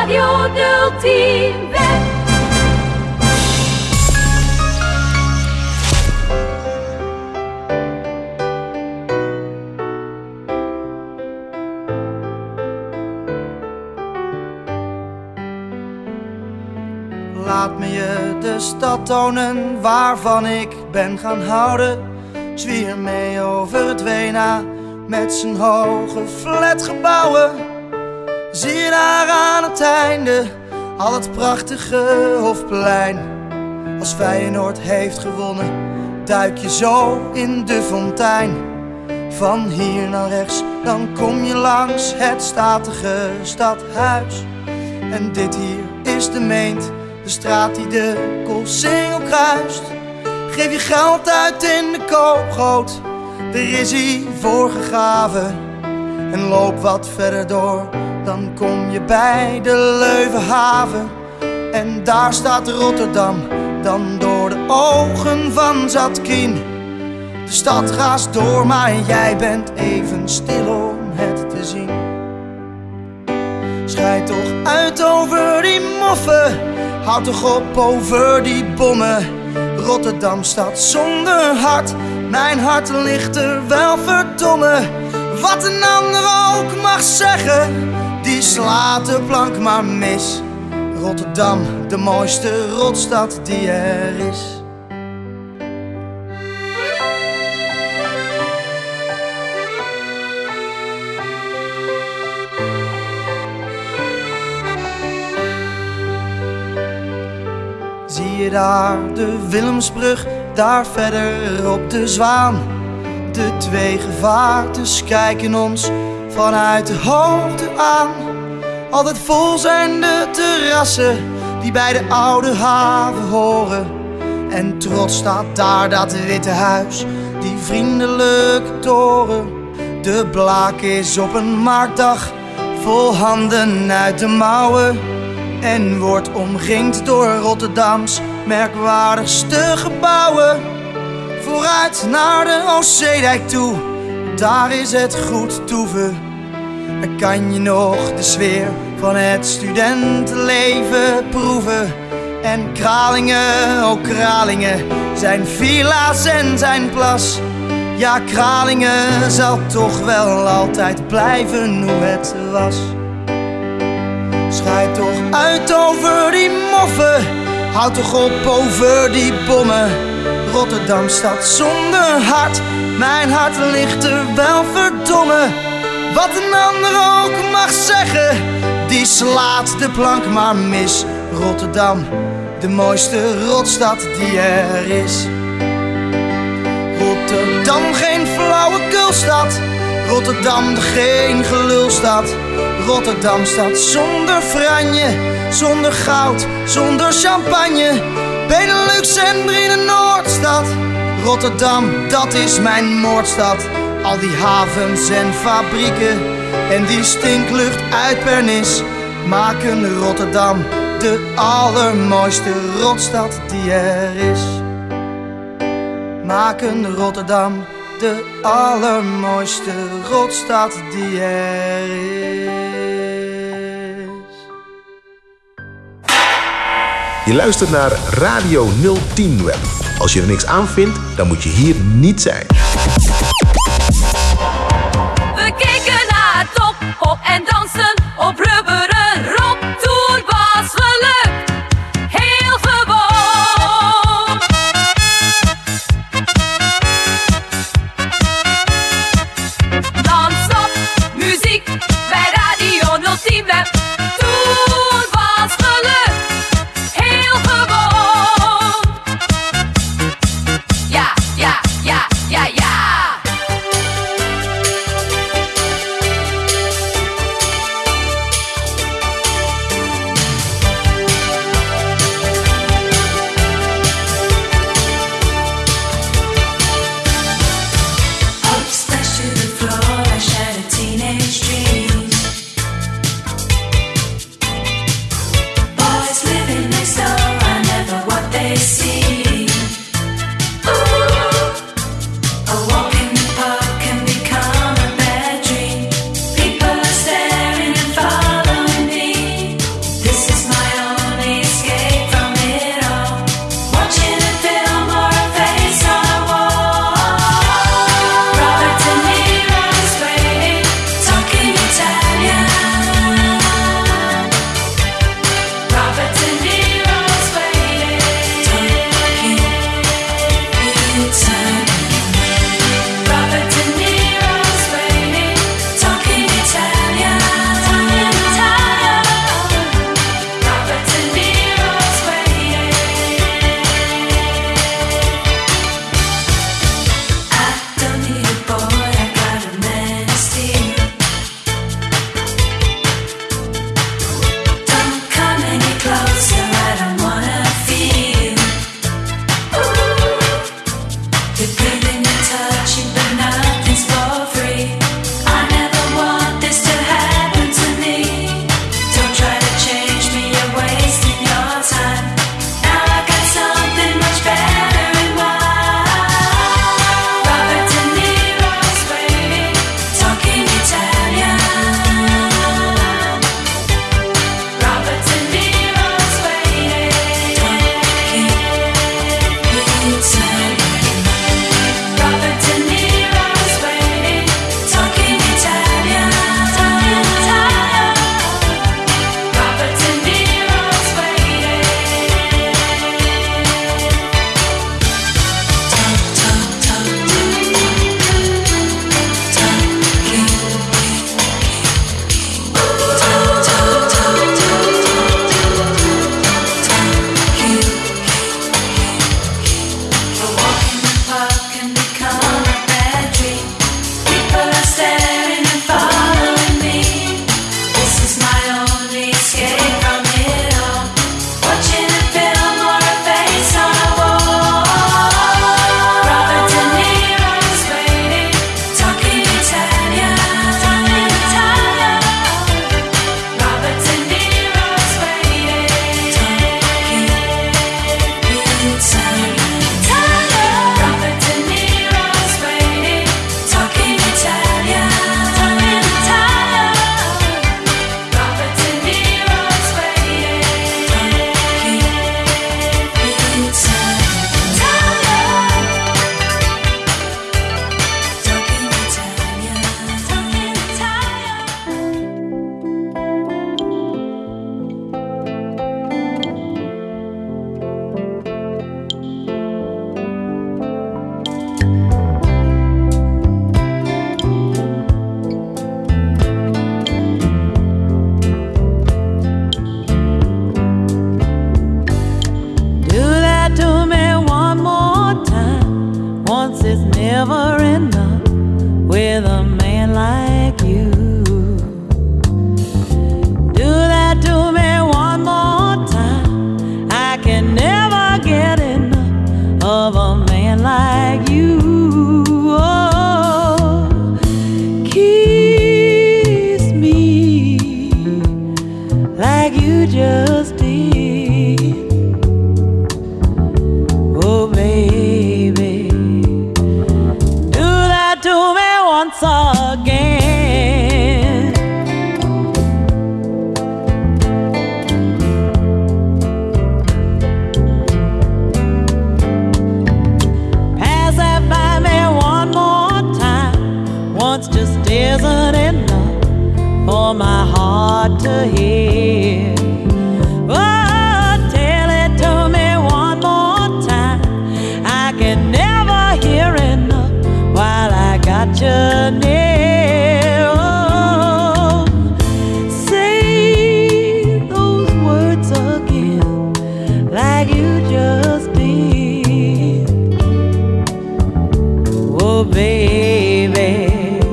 Radio 010 Web. Laat me je de stad tonen waarvan ik ben gaan houden. Zwier mee over het Wena met zijn hoge flatgebouwen. Zie je daar aan het einde al het prachtige Hofplein. Als Feyenoord heeft gewonnen, duik je zo in de fontein. Van hier naar rechts, dan kom je langs het statige stadhuis. En dit hier is de Meent, de straat die de Koolsingel kruist. Geef je geld uit in de koopgoot, er is hij voor gegraven. En loop wat verder door, dan kom je bij de Leuvenhaven. En daar staat Rotterdam, dan door de ogen van Zatkin. De stad raast door, maar jij bent even stil om het te zien. Schei toch uit over die moffen, houd toch op over die bommen. Rotterdam staat zonder hart, mijn hart ligt er wel verdomme. Wat een ander ook mag zeggen, die slaat de plank maar mis. Rotterdam, de mooiste rotstad die er is. Zie je daar de Willemsbrug, daar verder op de Zwaan. De twee gevaartes kijken ons vanuit de hoogte aan. Altijd vol zijn de terrassen die bij de oude haven horen. En trots staat daar dat witte huis, die vriendelijke toren. De Blaak is op een marktdag vol handen uit de mouwen. En wordt omringd door Rotterdams merkwaardigste gebouwen. Vooruit naar de Oostzeedijk toe, daar is het goed toeven. Dan kan je nog de sfeer van het studentenleven proeven. En Kralingen, oh Kralingen, zijn villa's en zijn plas. Ja, Kralingen zal toch wel altijd blijven hoe het was. Schei toch uit over die moffen, houd toch op over die bommen. Rotterdam staat zonder hart, mijn hart ligt er wel verdomme. Wat een ander ook mag zeggen, die slaat de plank maar mis. Rotterdam, de mooiste rotstad die er is. Rotterdam, geen flauwekulstad. Rotterdam, geen gelulstad. Rotterdam staat zonder franje, zonder goud, zonder champagne. Benelux en Brienen Noordstad. Rotterdam, dat is mijn moordstad. Al die havens en fabrieken en die stinklucht uit Pernis maken Rotterdam de allermooiste rotstad die er is. Maken Rotterdam de allermooiste rotstad die er is. Je luistert naar Radio 010 Web. Als je er niks aan vindt, dan moet je hier niet zijn. We keken naar top, hop en dansen op rubberen rob. Toen was gelukt, heel gewoon. Non-stop muziek bij Radio 010 Web. Toen was gelukt, heel gewoon. Ja, ja, ja, ja, ja. like you just did. Oh baby, do that to me once again. Pass that by me one more time. Once just isn't enough for my heart to hear. Oh, tell it to me one more time. I can never hear enough while I got you near. Oh, say those words again like you just did. Oh, baby,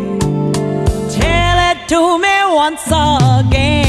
to me once again.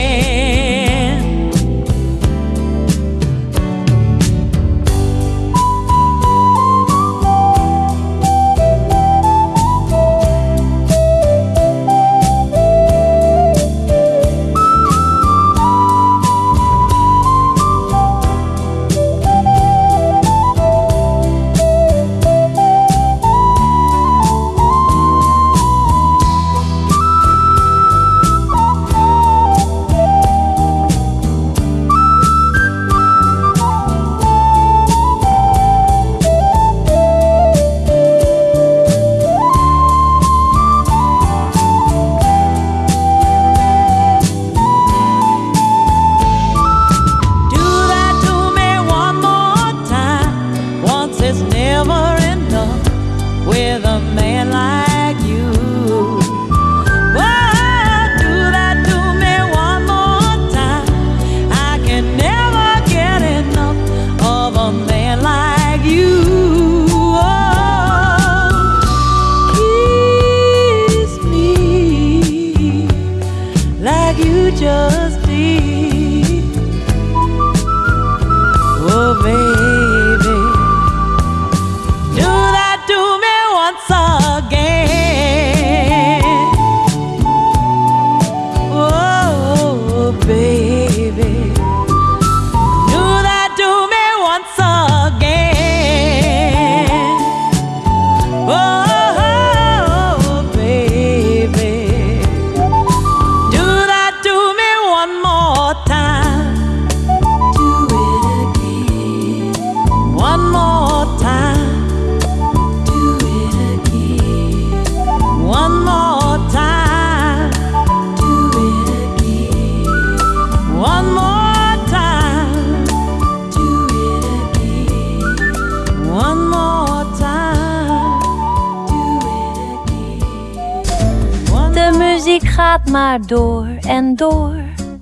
Gaat maar door en door.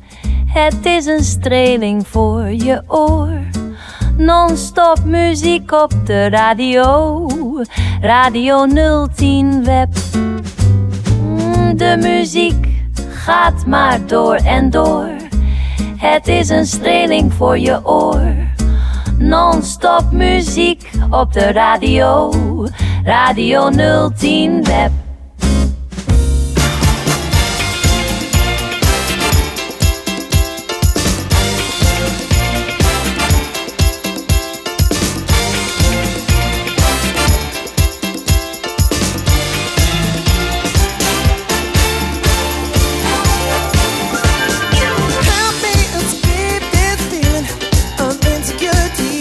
Het is een streling voor je oor. Non-stop muziek op de radio. Radio 010 Web. De muziek gaat maar door en door. Het is een streling voor je oor. Non-stop muziek op de radio. Radio 010 Web.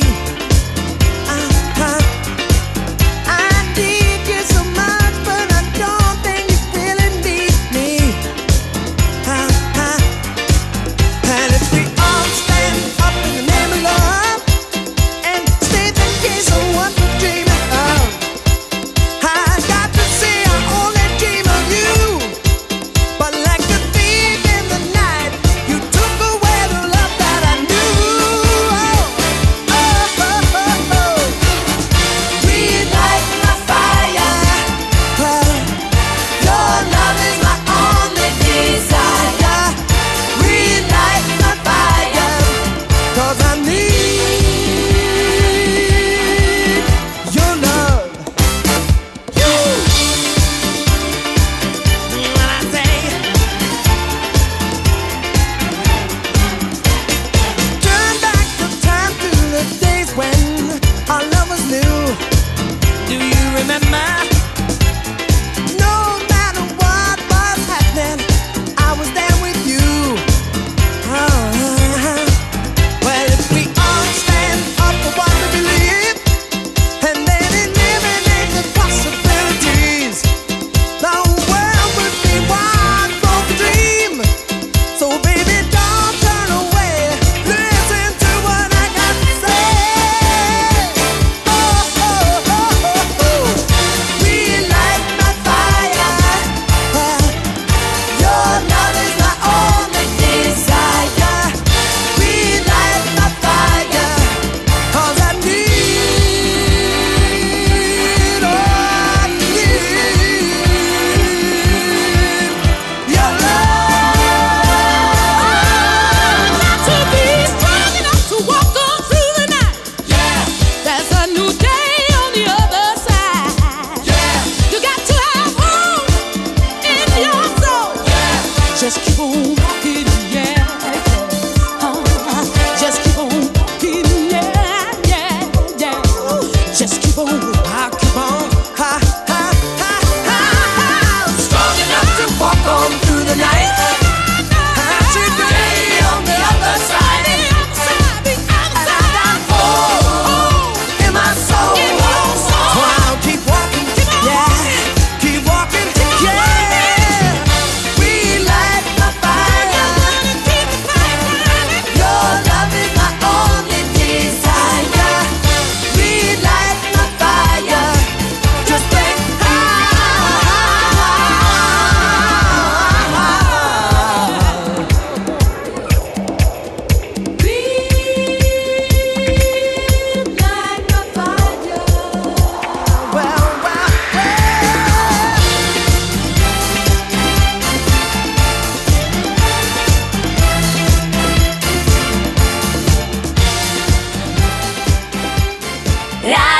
I need you so much, but I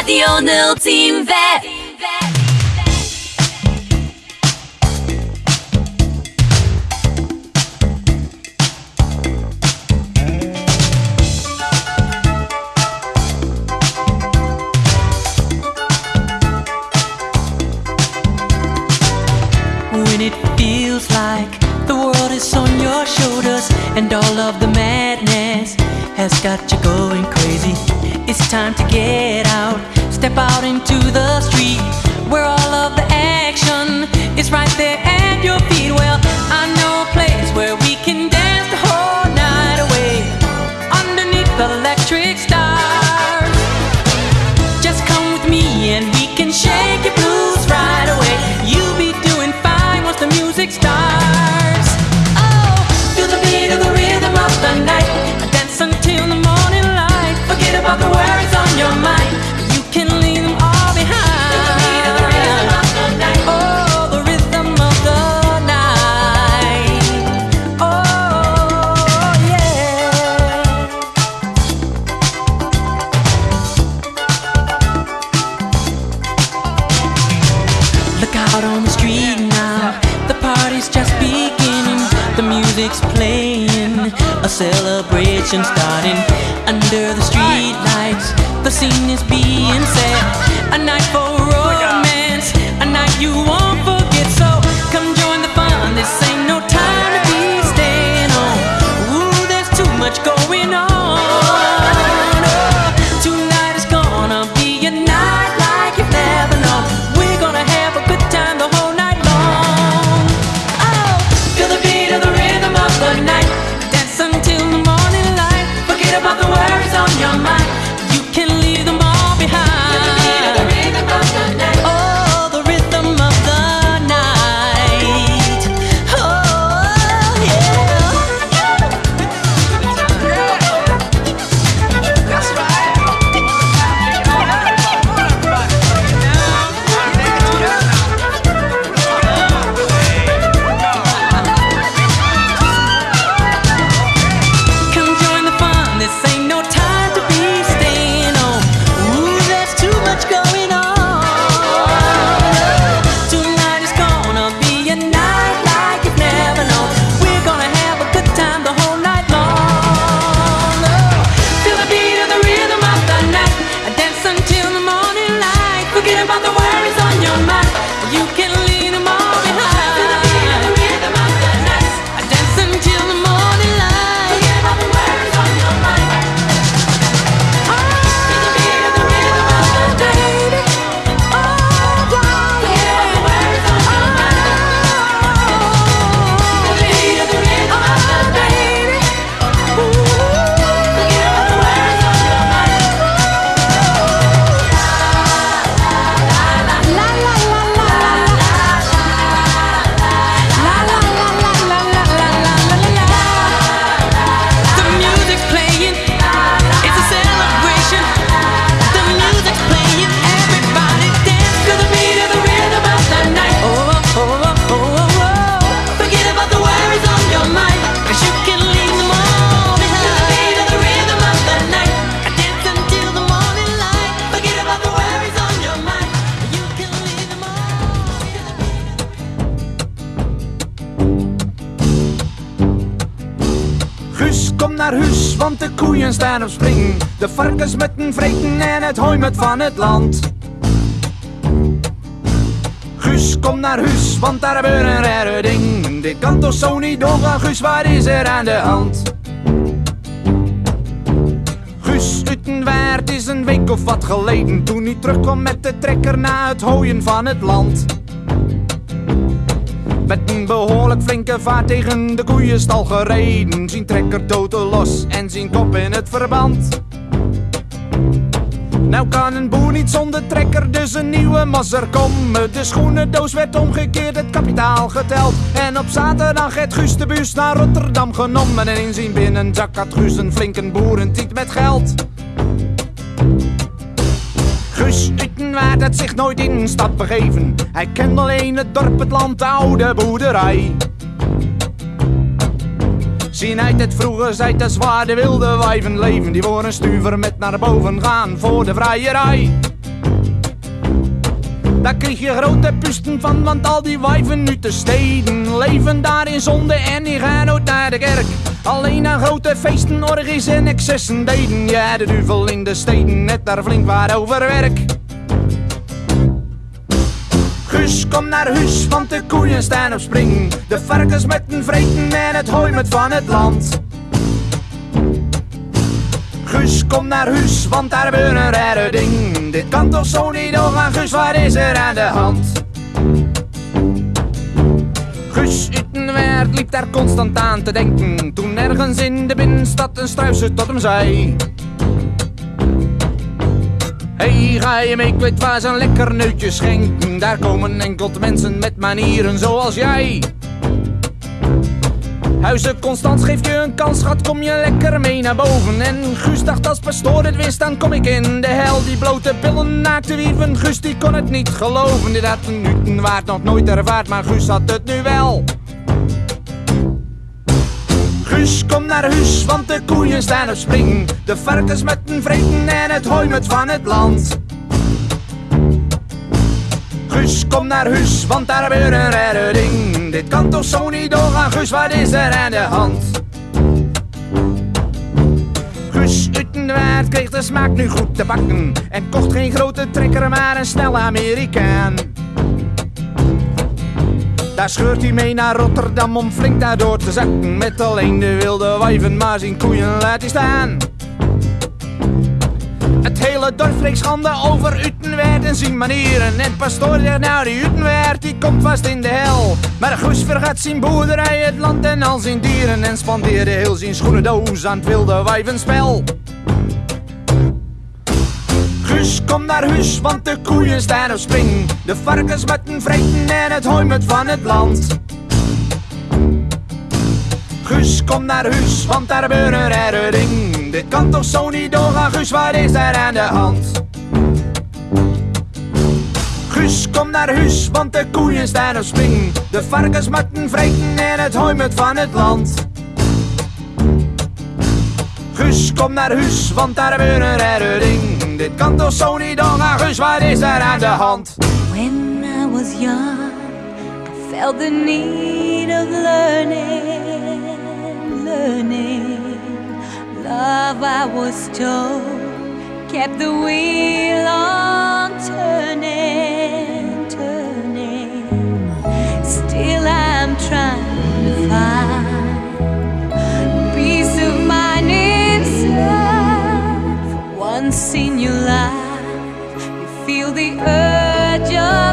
Radio 010 Web. When it feels like the world is on your shoulders and all of the madness has got you going crazy, it's time to get out, step out into the street where all of the action is right there at your feet. Well, I know a place where we can dance the whole night away underneath the electric stars. Just come with me and we can shake your blues right away. You'll be doing fine once the music starts. Oh, feel the beat of the rhythm of the night. Dance until the morning light. Forget about the worries on your mind. You can leave them all behind. Feel the beat of the rhythm of the night. Oh, the rhythm of the night. Oh, yeah. Look out on the street now, the party's just beginning. The music's playing, a celebration starting. Under the street lights, the scene is being set. A night for romance, a night you won't forget. So come join the fun, this ain't no time to be staying home. Ooh, there's too much going on. Oh, tonight is gonna be a night like you've never known. We're gonna have a good time the whole night long. Oh, feel the beat of the rhythm of the night. Dance until the morning light. Forget about the worries on your mind. You can leave them all behind. Feel the beat of the rhythm of the night. Oh, the rhythm of the night. Oh, yeah. That's right. Come join the fun, this ain't no time to be staying home. Ooh, there's too much going on. Tonight is gonna be a night like you've never known. We're gonna have a good time the whole night long. Oh, feel the beat of the rhythm of the night. Dance until the morning light. Forget about the worries on your mind. You can leave them all behind. Feel the beat of the rhythm of the night. Dance until the morning light. Forget about the worries on your mind. Feel the beat of the rhythm of the night. Forget about the worries on your mind. Feel the beat of the rhythm of the night. Forget about the worries on your mind. La la la la la the music's playing, it's a celebration. The music's playing, everybody dance to the beat of the rhythm of the night. Oh, oh, oh, oh, oh, oh. Forget about the worries on your mind, 'cause you can leave them all behind. To the beat of the rhythm of the night. Dance until the morning light. Forget about the worries on your mind. You can leave them all. Guus, kom naar huis, want de koeien staan op spring. De varkens met een vreten en het hooi met van het land. Guus, kom naar huis, want daar gebeuren rare dingen. Dit kan toch zo niet doorgaan, Guus, wat is er aan de hand? Guus Utenwaard is een week of wat geleden, toen hij terugkwam met de trekker na het hooien van het land. Met een behoorlijk flinke vaart tegen de koeienstal gereden. Zijn trekker totaal los en zijn kop in het verband. Nou kan een boer niet zonder trekker, dus een nieuwe masser komen. De schoenendoos werd omgekeerd, het kapitaal geteld. En op zaterdag heeft Guus de bus naar Rotterdam genomen. En in zijn binnenzak had Guus een flinke boerentiet met geld. Guus Utenwaard had zich nooit in een stad begeven. Hij kende alleen het dorp, het land, de oude boerderij. Zien uit het vroeger zijt de zwaar de wilde wijven leven. Die voor een stuver met naar boven gaan voor de vrijerij. Daar kreeg je grote pusten van, want al die wijven nu te steden leven daar in zonde en die gaan nooit naar de kerk. Alleen aan grote feesten, orgies en excessen deden. Ja, de duivel in de steden, net daar flink waar over werk. Guus, kom naar huis, want de koeien staan op spring. De varkens met een vreten en het hooi met van het land. Guus, kom naar huis, want daar gebeurt een rare ding. Dit kan toch zo niet doorgaan, Guus, wat is er aan de hand? Guus Utenwaard liep daar constant aan te denken, toen ergens in de binnenstad een struisje tot hem zei: hey, ga je mee, ik weet waar ze een lekker neutje schenken. Daar komen enkel mensen met manieren zoals jij. Huizen Constans geeft je een kans, schat, kom je lekker mee naar boven. En Guus dacht, als pastoor het wist, dan kom ik in de hel. Die blote billen naakte wieven, Guus die kon het niet geloven. Dit had een Utenwaard nog nooit ervaard, maar Guus had het nu wel. Guus, kom naar huis, want de koeien staan op spring. De varkens met een vreten en het hooi met van het land. Guus, kom naar huis, want daar gebeurt een rare ding. Dit kan toch zo niet doorgaan, Guus, wat is er aan de hand? Guus Utenwaard kreeg de smaak nu goed te bakken en kocht geen grote trekker, maar een snelle Amerikaan. Daar scheurt hij mee naar Rotterdam om flink daardoor te zakken. Met alleen de wilde wijven, maar zijn koeien laat hij staan. Het hele dorp spreekt schande over Utenwaard en zijn manieren. En pastoor zegt, nou die Utenwaard die komt vast in de hel. Maar Guus vergat zijn boerderij, het land en al zijn dieren. En spandeerde heel zijn schoenendoos aan het wilde wijvenspel. Guus, kom naar huis, want de koeien staan op spring. De varkens met een vreten en het hooi met van het land. Guus, kom naar huis, want daar gebeurt een rare ding. Dit kan toch zo niet doorgaan, Guus, wat is daar aan de hand? Guus, kom naar huis, want de koeien staan op spring. De varkens met een vreten en het hooi met van het land. Guus, kom naar huis, want daar gebeurt een rare ding. Dit kan toch zo niet doorgaan, Guus, wat is daar aan de hand? When I was young, I felt the need of learning. Love, I was told, kept the wheel on turning. Still I'm trying to find peace of mind inside. For once in your life, you feel the urge of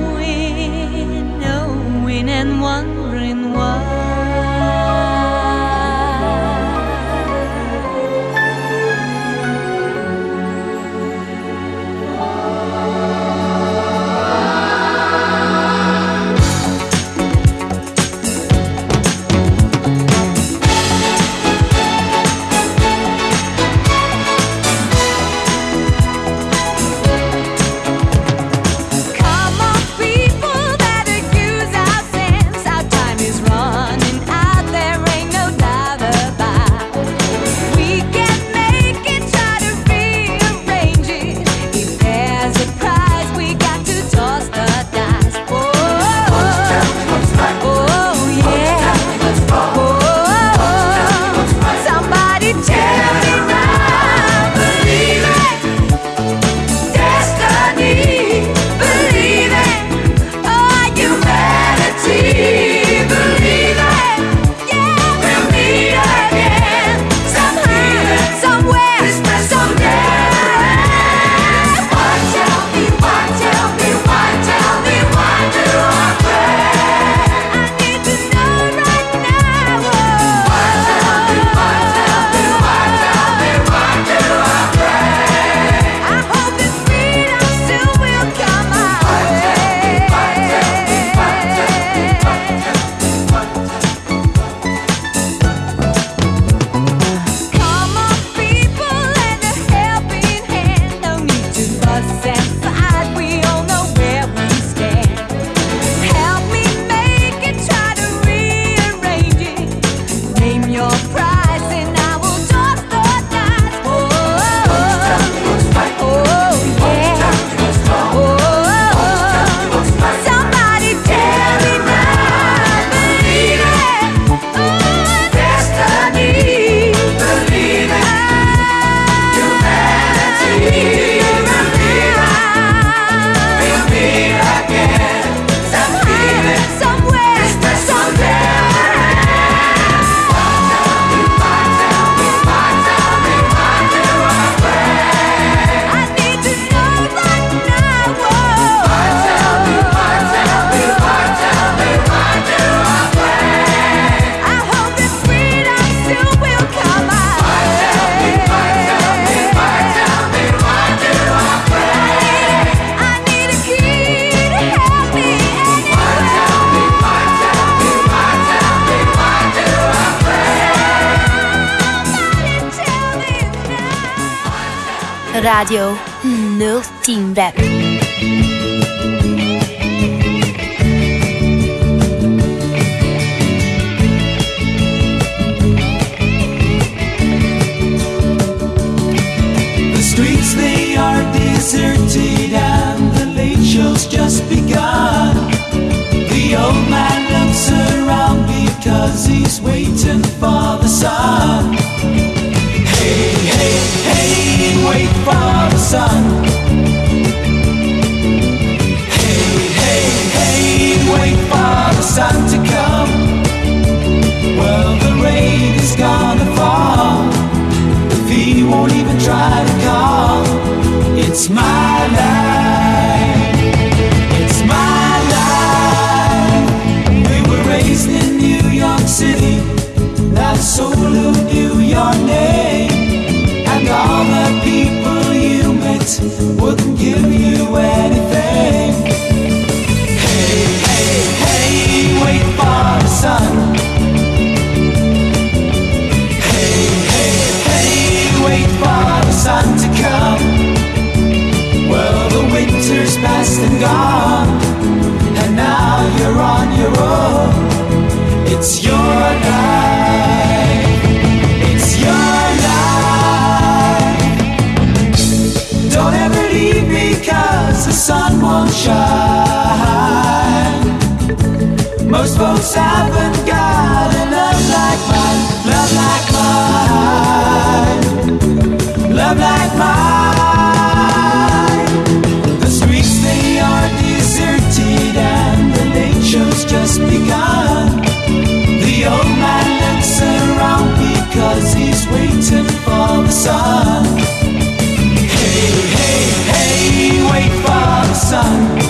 knowing and wondering why. Radio 010 Web. The streets, they are deserted and the late show's just begun. The old man looks around because he's waiting for the sun. Hey, hey, hey, wait for the sun. Hey, hey, hey, wait for the sun to come. Well, the rain is gonna fall if he won't even try to call. It's my life, it's my life. We were raised in New York City, not a soul who knew your name. And all the people you met wouldn't give you anything. Hey, hey, hey, wait for the sun. Hey, hey, hey, wait for the sun to come. Well, the winter's past and gone, and now you're on your own. It's your life, it's your life. Don't ever leave because the sun won't shine. Most folks haven't got a love like mine, love like mine, love like mine. The streets, they are deserted and the late show's just begun. The old man looks around because he's waiting for the sun. Hey, hey, hey, wait for the sun.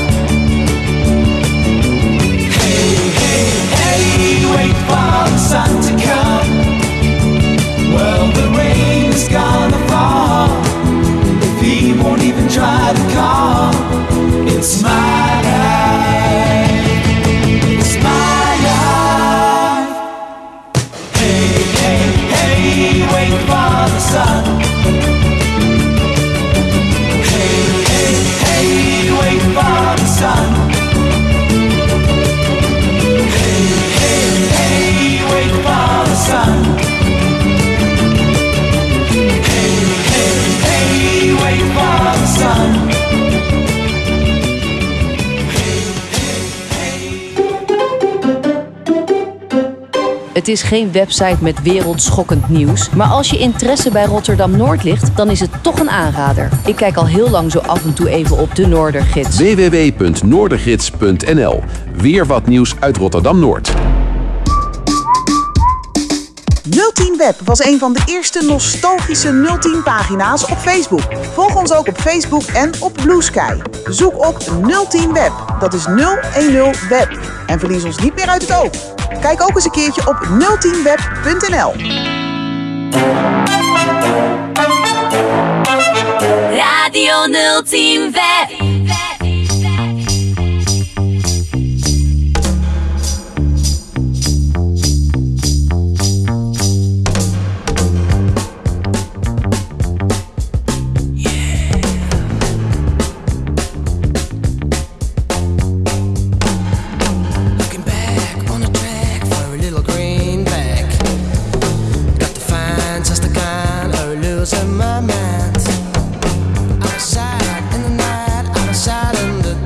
Hey, hey, hey, wait for the sun to come. Well, the rain is gonna fall if he won't even try to call. It's my life, it's my life. Hey, hey, hey, wait for the sun. Hey, hey, hey, wait for the sun. Hey, hey, hey, wait for the sun. Hey, hey, hey, wait for the sun. Het is geen website met wereldschokkend nieuws, maar als je interesse bij Rotterdam-Noord ligt, dan is het toch een aanrader. Ik kijk al heel lang zo af en toe even op de Noordergids. www.noordergids.nl. Weer wat nieuws uit Rotterdam-Noord. 010 Web was een van de eerste nostalgische 010 pagina's op Facebook. Volg ons ook op Facebook en op Blue Sky. Zoek op 010 Web, dat is 010 Web. En verlies ons niet meer uit het oog. Kijk ook eens een keertje op 010web.nl. Radio 010 Web. My mind, outside in the night, outside in the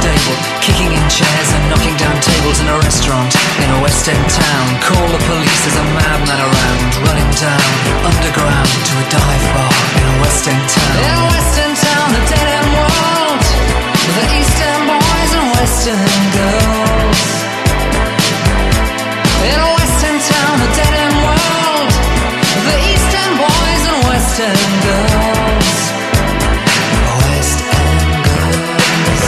stable, kicking in chairs and knocking down tables in a restaurant in a West End town. Call the police, there's a madman around, running down underground to a dive bar in a West End town. In a West End town, a dead end world, the East End boys and West End girls. In a West End town, a dead end world, the East End boys and West End girls. West End girls.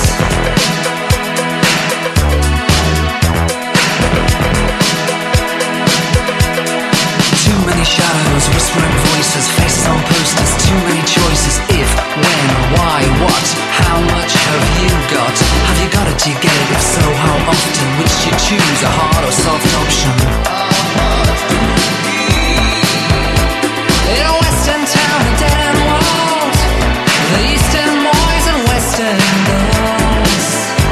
Too many shadows, whispering voices, faces on posters, too many choices. If, when, why, what, how much have you got? Have you got it, do you get it? If so, how often? Which do you choose, a hard or soft option? In a West End town, a dead end world, the East End boys and West End girls.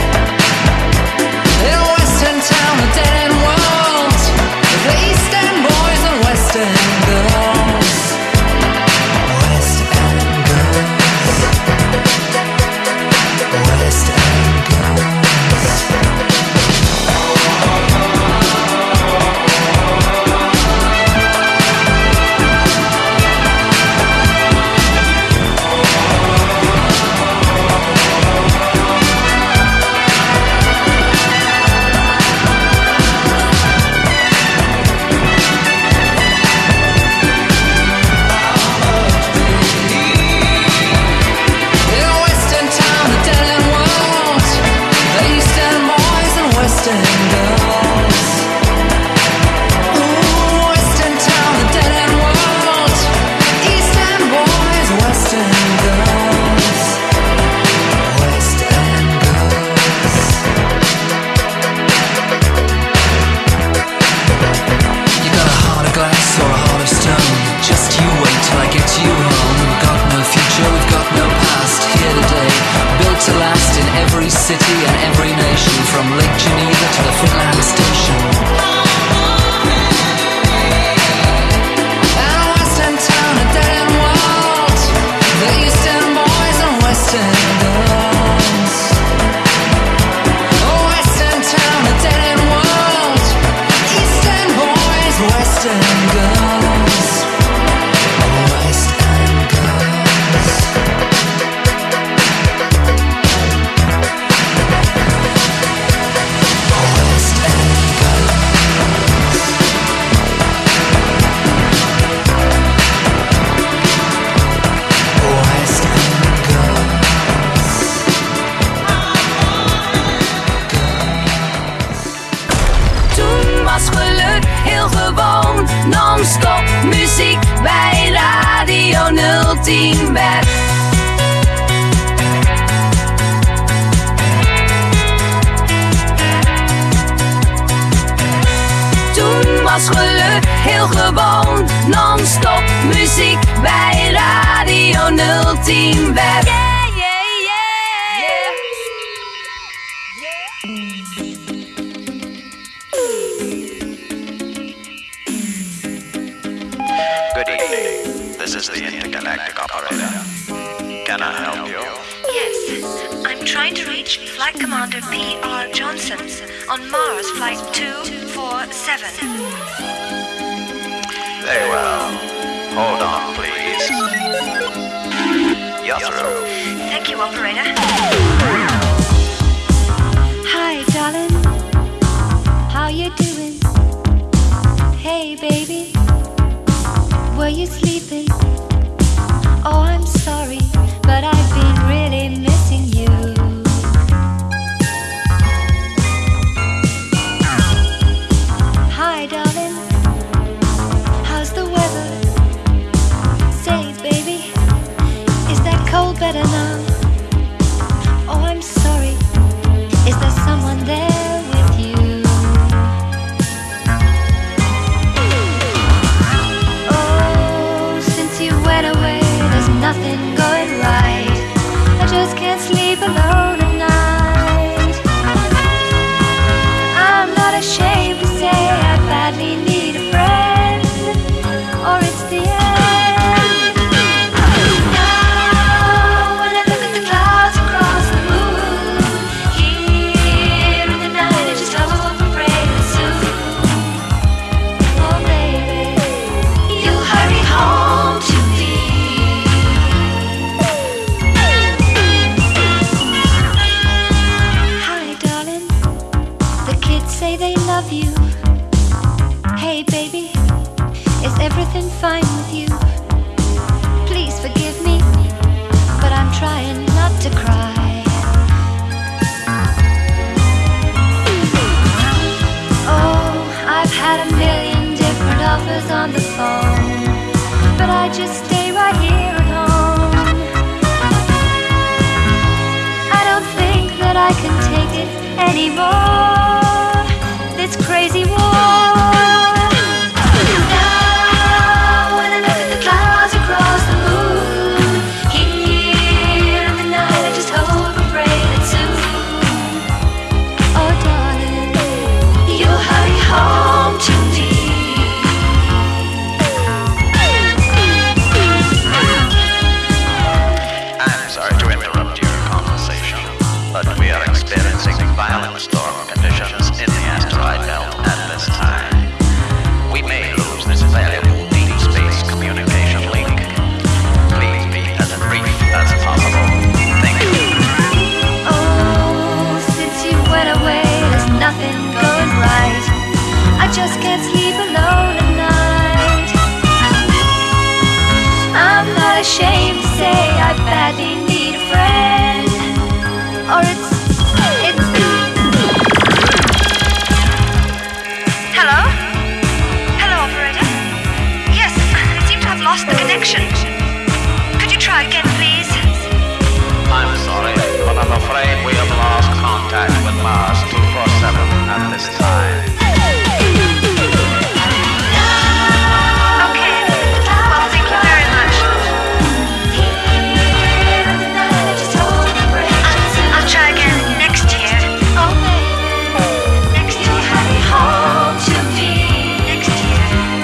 In a West End town, a dead end world, the East End boys and West End girls. West End girls. West End girls. City and every nation, from Lake Geneva to the Finland station. And a West End town, a dead end world, the East End boys and West End girls. A West End town, a dead end world, East End boys, West End girls. West End girls. Non-stop muziek bij Radio 010 Web. Toen was geluk heel gewoon. Non-stop muziek bij Radio 010 Web. Yeah, yeah, yeah, Good evening. This is the intergalactic operator. Can I help you? Yes, I'm trying to reach Flight Commander P.R. Johnson on Mars Flight 247. Very well. Hold on, please. You're through. Thank you, operator. Hi, darling. How you doing? Hey, baby. Were you sleeping? Oh, I'm sorry, but I've been really missing you. Hi, darling. How's the weather? Say, baby, is that cold better now? Oh, I'm I can take it anymore. This crazy war. Now when I look at the clouds across the moon, here in the night I just hope and pray that soon, oh darling, you'll hurry home to me. I'm sorry to interrupt your conversation, but we are experiencing violent storm conditions in the asteroid belt at this time. We may lose this valuable deep space communication link. Please be as brief as possible. Thank you. Oh, since you went away, there's nothing going right. I just can't sleep alone at night. I'm not ashamed to say I badly need a friend. Or it's Hello? Hello, operator? Yes, I seem to have lost the connection. Could you try again, please? I'm sorry, but I'm afraid we have lost contact with Mars 247 at this time. Okay, well, thank you very much. I'll try again next year. Oh, baby. Next year. Hurry home to me. Next year.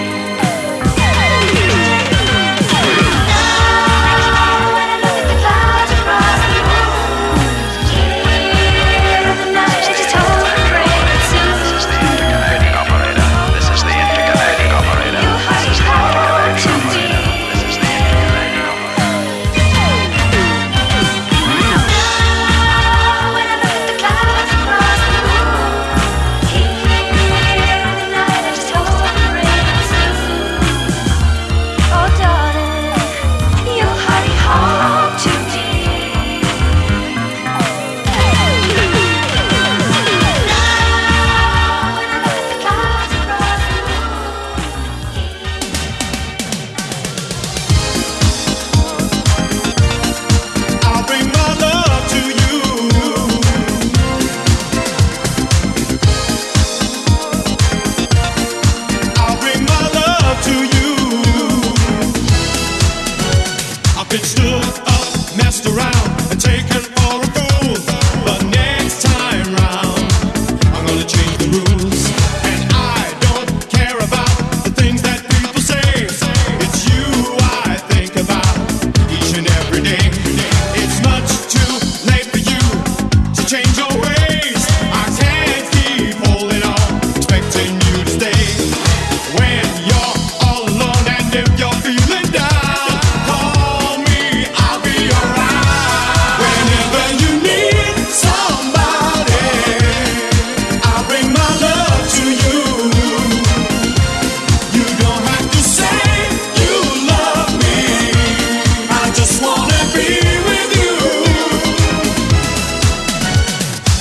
Now, when I look at the clouds across the moon, here in the night I just hope and pray that soon, This is the intergalactic operator. This is the intergalactic operator. you'll hurry home to me. This is the intergalactic operator. When I look at the clouds across the moon, here in the night I just hope and pray that soon, oh darling, you'll hurry home to me. Now when I look at the clouds across the I'll bring my love to you. I'll bring my love to you. I've been stood up, messed around, and taken for a fool. But next time round, I'm gonna change the rules. And I don't care about the things that people say. It's you I think about each and every day. It's much too late for you to change your ways. I can't keep holding on, expecting you to stay. When you're all alone and if you're feeling down, call me, I'll be around. Whenever you need somebody, I'll bring my love to you. You don't have to say you love me, I just wanna be with you.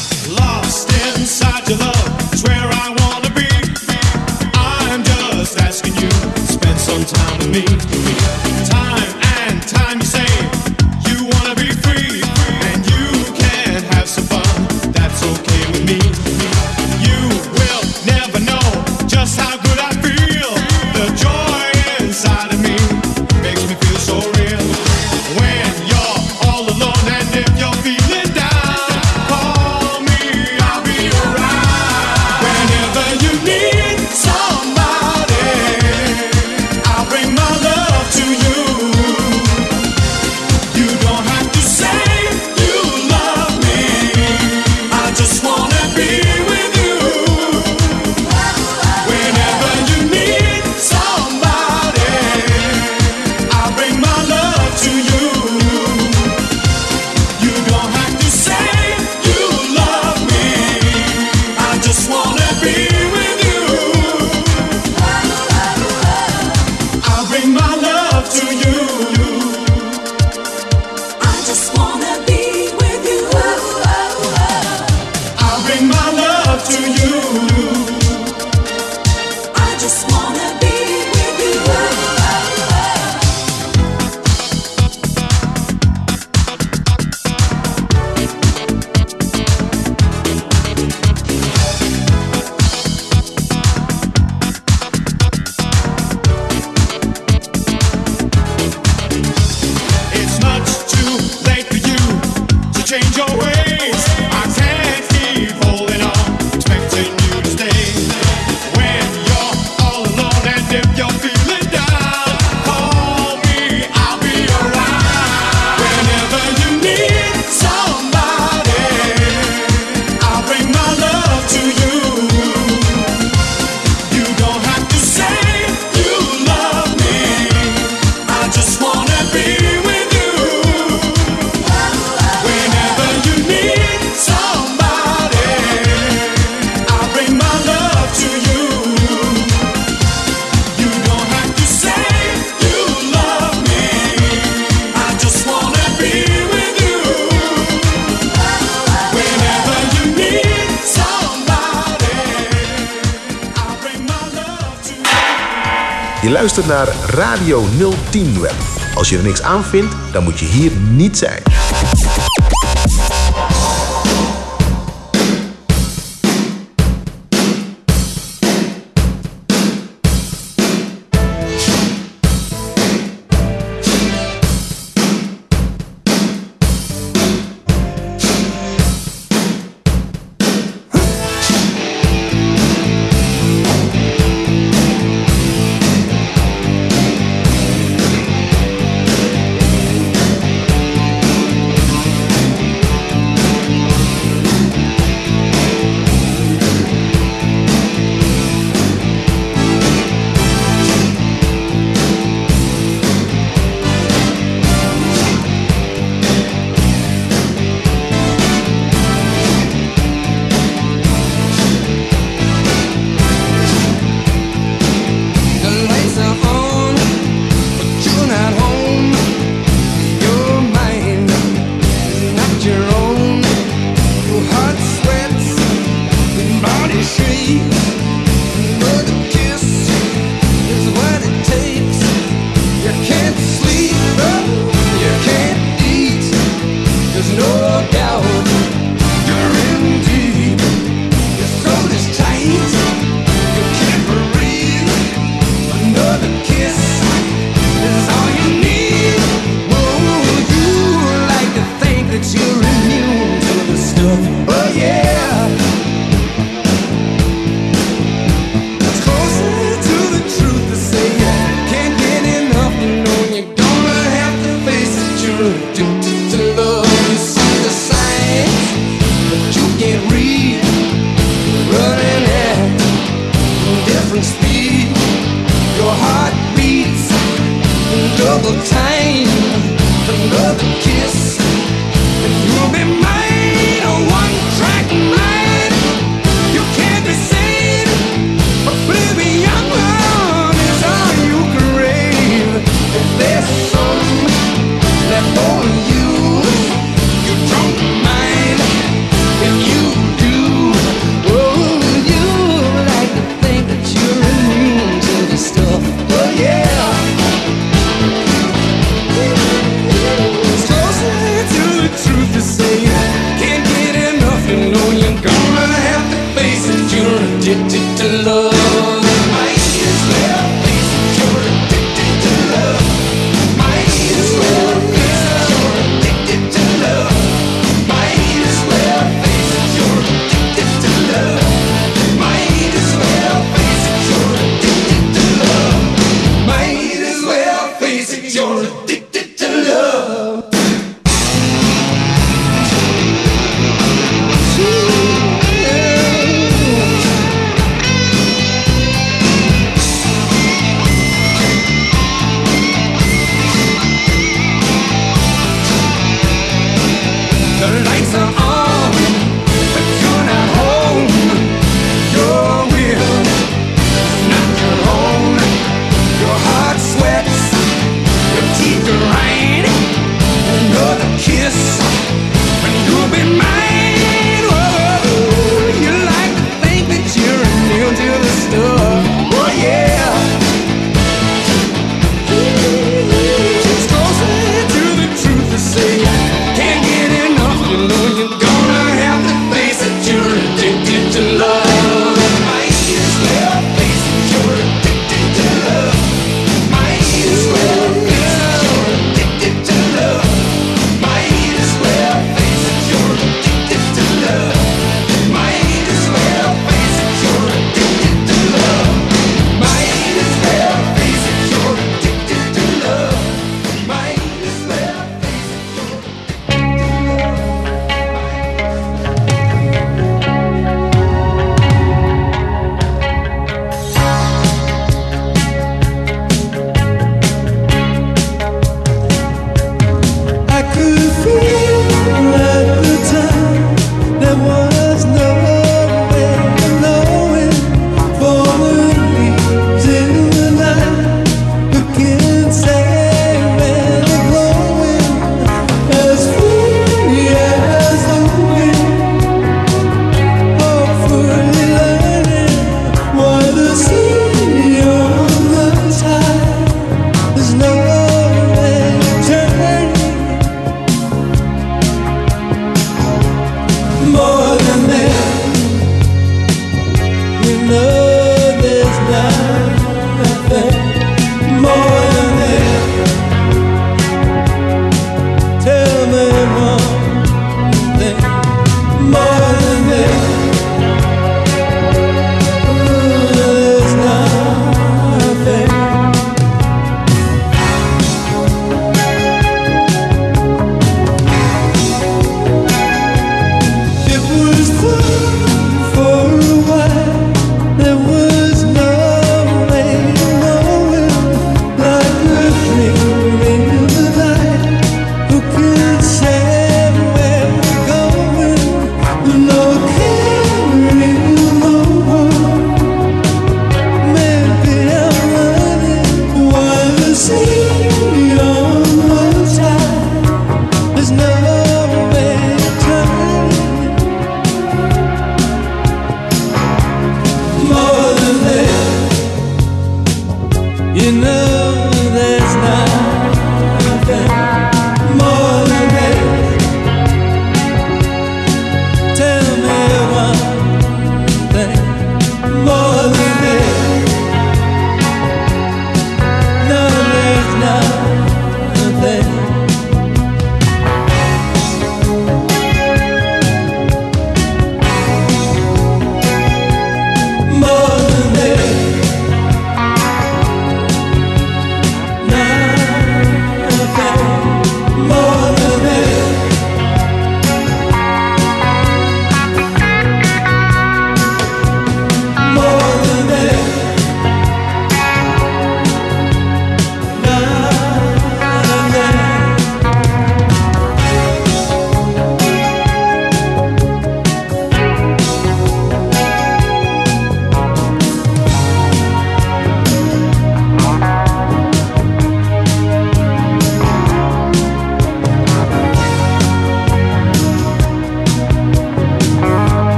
Je luistert naar Radio 010 Web. Als je er niks aan vindt, dan moet je hier niet zijn.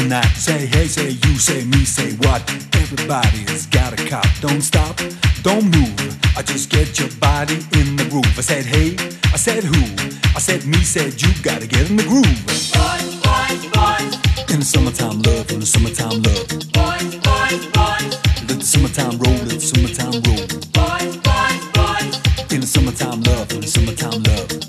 tonight. Say hey, say you, say me, say what? Everybody's got a cop. Don't stop, don't move. I just get your body in the groove. I said hey, I said who? I said me, said you. Gotta get in the groove. Boys, boys, boys. In the summertime love, in the summertime love. Boys, boys, boys. Let the summertime roll, let the summertime roll. Boys, boys, boys. In the summertime love, in the summertime love.